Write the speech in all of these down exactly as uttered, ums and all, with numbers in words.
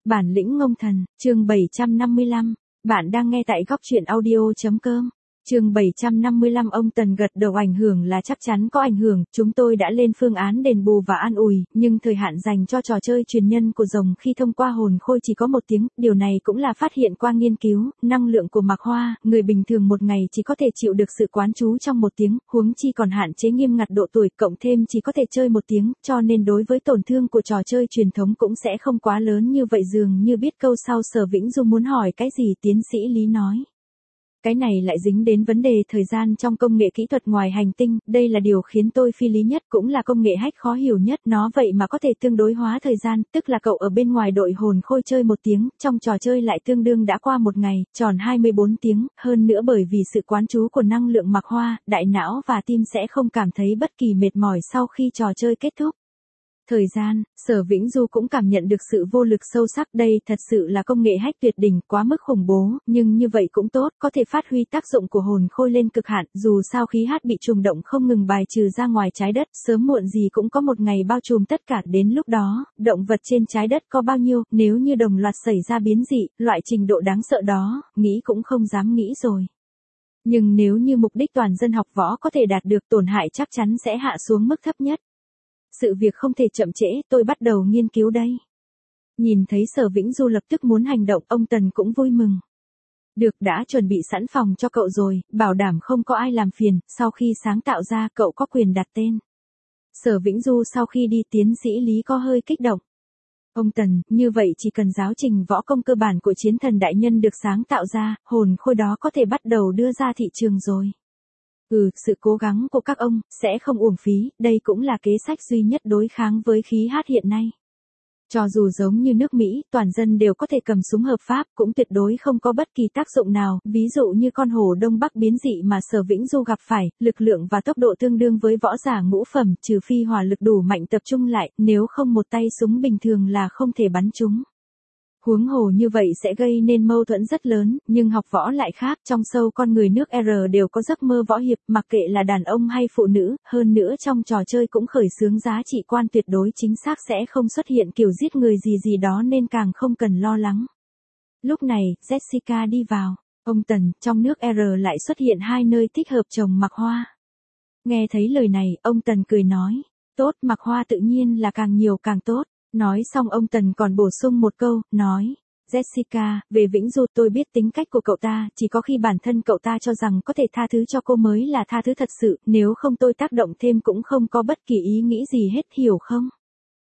Bản lĩnh ngông thần, chương bảy trăm năm mươi lăm. Bạn đang nghe tại góc truyện audio chấm com. Chương bảy trăm năm mươi lăm. Ông Tần gật đầu. Ảnh hưởng là chắc chắn có ảnh hưởng, chúng tôi đã lên phương án đền bù và an ủi, nhưng thời hạn dành cho trò chơi truyền nhân của rồng khi thông qua hồn khôi chỉ có một tiếng, điều này cũng là phát hiện qua nghiên cứu, năng lượng của Mạc Hoa, người bình thường một ngày chỉ có thể chịu được sự quán trú trong một tiếng, huống chi còn hạn chế nghiêm ngặt độ tuổi, cộng thêm chỉ có thể chơi một tiếng, cho nên đối với tổn thương của trò chơi truyền thống cũng sẽ không quá lớn như vậy. Dường như biết câu sau Sở Vĩnh Du muốn hỏi cái gì, tiến sĩ Lý nói. Cái này lại dính đến vấn đề thời gian trong công nghệ kỹ thuật ngoài hành tinh, đây là điều khiến tôi phi lý nhất, cũng là công nghệ hack khó hiểu nhất, nó vậy mà có thể tương đối hóa thời gian, tức là cậu ở bên ngoài đội hồn khôi chơi một tiếng, trong trò chơi lại tương đương đã qua một ngày, tròn hai mươi bốn tiếng, hơn nữa bởi vì sự quán trú của năng lượng Mạc Hoa, đại não và tim sẽ không cảm thấy bất kỳ mệt mỏi sau khi trò chơi kết thúc. Thời gian, Sở Vĩnh Du cũng cảm nhận được sự vô lực sâu sắc, đây thật sự là công nghệ hack tuyệt đỉnh, quá mức khủng bố, nhưng như vậy cũng tốt, có thể phát huy tác dụng của hồn khôi lên cực hạn, dù sao khí hát bị trùng động không ngừng bài trừ ra ngoài trái đất, sớm muộn gì cũng có một ngày bao trùm tất cả, đến lúc đó, động vật trên trái đất có bao nhiêu, nếu như đồng loạt xảy ra biến dị, loại trình độ đáng sợ đó, nghĩ cũng không dám nghĩ rồi. Nhưng nếu như mục đích toàn dân học võ có thể đạt được, tổn hại chắc chắn sẽ hạ xuống mức thấp nhất. Sự việc không thể chậm trễ, tôi bắt đầu nghiên cứu đây. Nhìn thấy Sở Vĩnh Du lập tức muốn hành động, ông Tần cũng vui mừng. Được, đã chuẩn bị sẵn phòng cho cậu rồi, bảo đảm không có ai làm phiền, sau khi sáng tạo ra cậu có quyền đặt tên. Sở Vĩnh Du sau khi đi, tiến sĩ Lý có hơi kích động. Ông Tần, như vậy chỉ cần giáo trình võ công cơ bản của chiến thần đại nhân được sáng tạo ra, hồn khôi đó có thể bắt đầu đưa ra thị trường rồi. Ừ, sự cố gắng của các ông sẽ không uổng phí, đây cũng là kế sách duy nhất đối kháng với khí hát hiện nay. Cho dù giống như nước Mỹ, toàn dân đều có thể cầm súng hợp pháp, cũng tuyệt đối không có bất kỳ tác dụng nào, ví dụ như con hổ Đông Bắc biến dị mà Sở Vĩnh Du gặp phải, lực lượng và tốc độ tương đương với võ giả ngũ phẩm, trừ phi hỏa lực đủ mạnh tập trung lại, nếu không một tay súng bình thường là không thể bắn chúng. Huống hồ như vậy sẽ gây nên mâu thuẫn rất lớn, nhưng học võ lại khác, trong sâu con người nước R đều có giấc mơ võ hiệp, mặc kệ là đàn ông hay phụ nữ, hơn nữa trong trò chơi cũng khởi xướng giá trị quan tuyệt đối chính xác, sẽ không xuất hiện kiểu giết người gì gì đó nên càng không cần lo lắng. Lúc này, Jessica đi vào, ông Tần, trong nước R lại xuất hiện hai nơi thích hợp trồng Mạc Hoa. Nghe thấy lời này, ông Tần cười nói, tốt, Mạc Hoa tự nhiên là càng nhiều càng tốt. Nói xong ông Tần còn bổ sung một câu, nói, Jessica, về Vĩnh Du tôi biết tính cách của cậu ta, chỉ có khi bản thân cậu ta cho rằng có thể tha thứ cho cô mới là tha thứ thật sự, nếu không tôi tác động thêm cũng không có bất kỳ ý nghĩ gì hết, hiểu không?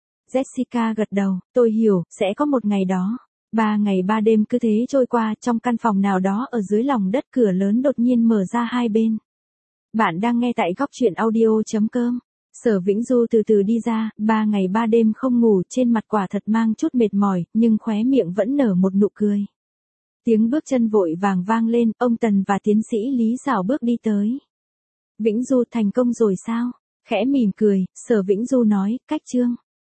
Jessica gật đầu, tôi hiểu, sẽ có một ngày đó. Ba ngày ba đêm cứ thế trôi qua, trong căn phòng nào đó ở dưới lòng đất, cửa lớn đột nhiên mở ra hai bên. Bạn đang nghe tại góc truyện audio chấm com. Sở Vĩnh Du từ từ đi ra, ba ngày ba đêm không ngủ, trên mặt quả thật mang chút mệt mỏi, nhưng khóe miệng vẫn nở một nụ cười. Tiếng bước chân vội vàng vang lên, ông Tần và tiến sĩ Lý rảo bước đi tới. Vĩnh Du thành công rồi sao? Khẽ mỉm cười, Sở Vĩnh Du nói, cách chương.